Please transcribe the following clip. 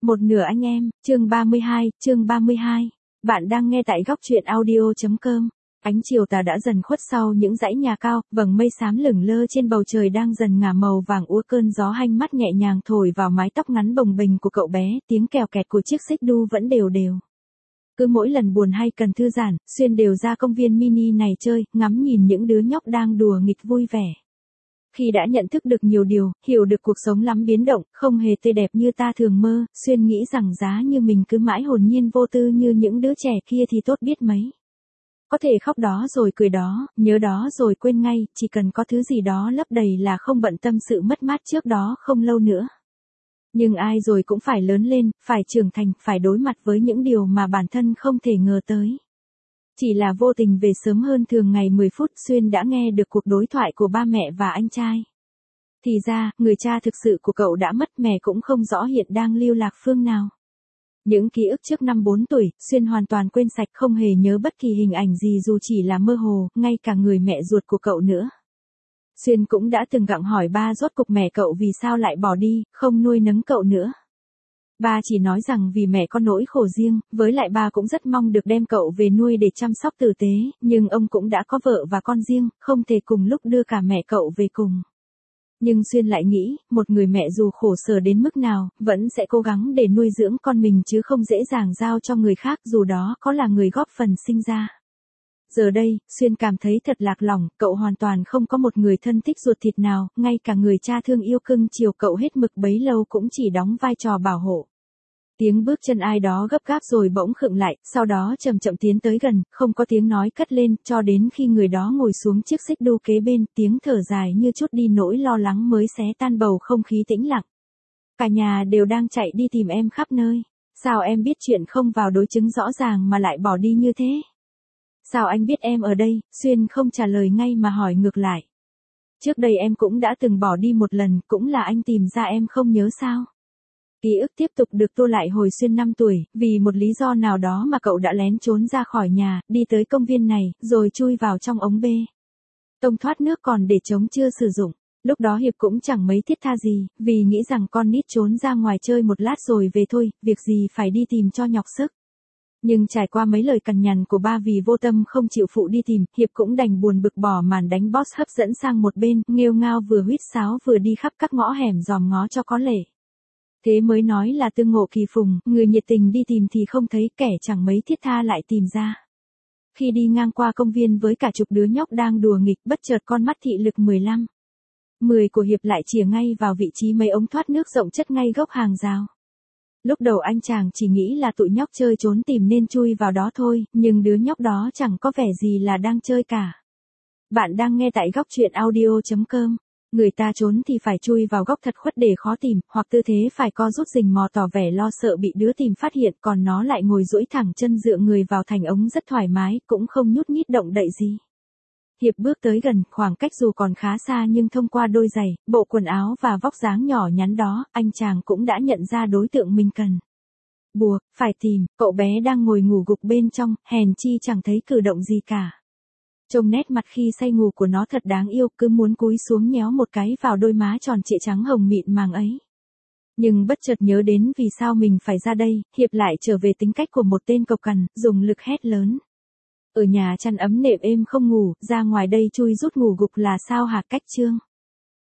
Một nửa anh em, chương 32. Bạn đang nghe tại góc truyện audio.com. Ánh chiều tà đã dần khuất sau những dãy nhà cao, vầng mây xám lửng lơ trên bầu trời đang dần ngả màu vàng úa, cơn gió hanh mắt nhẹ nhàng thổi vào mái tóc ngắn bồng bềnh của cậu bé, tiếng kèo kẹt của chiếc xích đu vẫn đều đều. Cứ mỗi lần buồn hay cần thư giãn, Xuyên đều ra công viên mini này chơi, ngắm nhìn những đứa nhóc đang đùa nghịch vui vẻ. Khi đã nhận thức được nhiều điều, hiểu được cuộc sống lắm biến động, không hề tươi đẹp như ta thường mơ, Xuyên nghĩ rằng giá như mình cứ mãi hồn nhiên vô tư như những đứa trẻ kia thì tốt biết mấy. Có thể khóc đó rồi cười đó, nhớ đó rồi quên ngay, chỉ cần có thứ gì đó lấp đầy là không bận tâm sự mất mát trước đó không lâu nữa. Nhưng ai rồi cũng phải lớn lên, phải trưởng thành, phải đối mặt với những điều mà bản thân không thể ngờ tới. Chỉ là vô tình về sớm hơn thường ngày 10 phút, Xuyên đã nghe được cuộc đối thoại của ba mẹ và anh trai. Thì ra, người cha thực sự của cậu đã mất, mẹ cũng không rõ hiện đang lưu lạc phương nào. Những ký ức trước năm 4 tuổi, Xuyên hoàn toàn quên sạch, không hề nhớ bất kỳ hình ảnh gì dù chỉ là mơ hồ, ngay cả người mẹ ruột của cậu nữa. Xuyên cũng đã từng gặng hỏi ba rốt cục mẹ cậu vì sao lại bỏ đi, không nuôi nấng cậu nữa. Ba chỉ nói rằng vì mẹ có nỗi khổ riêng, với lại ba cũng rất mong được đem cậu về nuôi để chăm sóc tử tế, nhưng ông cũng đã có vợ và con riêng, không thể cùng lúc đưa cả mẹ cậu về cùng. Nhưng Xuyên lại nghĩ, một người mẹ dù khổ sở đến mức nào, vẫn sẽ cố gắng để nuôi dưỡng con mình chứ không dễ dàng giao cho người khác dù đó có là người góp phần sinh ra. Giờ đây, Xuyên cảm thấy thật lạc lòng, cậu hoàn toàn không có một người thân thích ruột thịt nào, ngay cả người cha thương yêu cưng chiều cậu hết mực bấy lâu cũng chỉ đóng vai trò bảo hộ. Tiếng bước chân ai đó gấp gáp rồi bỗng khựng lại, sau đó chậm chậm tiến tới gần, không có tiếng nói cất lên, cho đến khi người đó ngồi xuống chiếc xích đu kế bên, tiếng thở dài như trút đi nỗi lo lắng mới xé tan bầu không khí tĩnh lặng. Cả nhà đều đang chạy đi tìm em khắp nơi. Sao em biết chuyện không vào đối chứng rõ ràng mà lại bỏ đi như thế? Sao anh biết em ở đây? Xuyên không trả lời ngay mà hỏi ngược lại. Trước đây em cũng đã từng bỏ đi một lần, cũng là anh tìm ra em không nhớ sao? Ký ức tiếp tục được tô lại hồi Xuyên 5 tuổi, vì một lý do nào đó mà cậu đã lén trốn ra khỏi nhà, đi tới công viên này, rồi chui vào trong ống bê tông thoát nước còn để trống chưa sử dụng. Lúc đó Hiệp cũng chẳng mấy thiết tha gì, vì nghĩ rằng con nít trốn ra ngoài chơi một lát rồi về thôi, việc gì phải đi tìm cho nhọc sức. Nhưng trải qua mấy lời cằn nhằn của ba vì vô tâm không chịu phụ đi tìm, Hiệp cũng đành buồn bực bỏ màn đánh boss hấp dẫn sang một bên, nghêu ngao vừa huýt sáo vừa đi khắp các ngõ hẻm dòm ngó cho có lệ. Thế mới nói là tương ngộ kỳ phùng, người nhiệt tình đi tìm thì không thấy, kẻ chẳng mấy thiết tha lại tìm ra. Khi đi ngang qua công viên với cả chục đứa nhóc đang đùa nghịch, bất chợt con mắt thị lực 15-10 của Hiệp lại chìa ngay vào vị trí mấy ống thoát nước rộng chất ngay gốc hàng rào. Lúc đầu anh chàng chỉ nghĩ là tụi nhóc chơi trốn tìm nên chui vào đó thôi, nhưng đứa nhóc đó chẳng có vẻ gì là đang chơi cả. Bạn đang nghe tại góc truyện audio.com. Người ta trốn thì phải chui vào góc thật khuất để khó tìm, hoặc tư thế phải co rút rình mò tỏ vẻ lo sợ bị đứa tìm phát hiện, còn nó lại ngồi duỗi thẳng chân dựa người vào thành ống rất thoải mái, cũng không nhúc nhích động đậy gì. Hiệp bước tới gần, khoảng cách dù còn khá xa nhưng thông qua đôi giày, bộ quần áo và vóc dáng nhỏ nhắn đó, anh chàng cũng đã nhận ra đối tượng mình cần buộc phải tìm. Cậu bé đang ngồi ngủ gục bên trong, hèn chi chẳng thấy cử động gì cả. Trông nét mặt khi say ngủ của nó thật đáng yêu, cứ muốn cúi xuống nhéo một cái vào đôi má tròn trịa trắng hồng mịn màng ấy. Nhưng bất chợt nhớ đến vì sao mình phải ra đây, Hiệp lại trở về tính cách của một tên cộc cằn, dùng lực hét lớn. Ở nhà chăn ấm nệm êm không ngủ, ra ngoài đây chui rút ngủ gục là sao hả Cách Trương?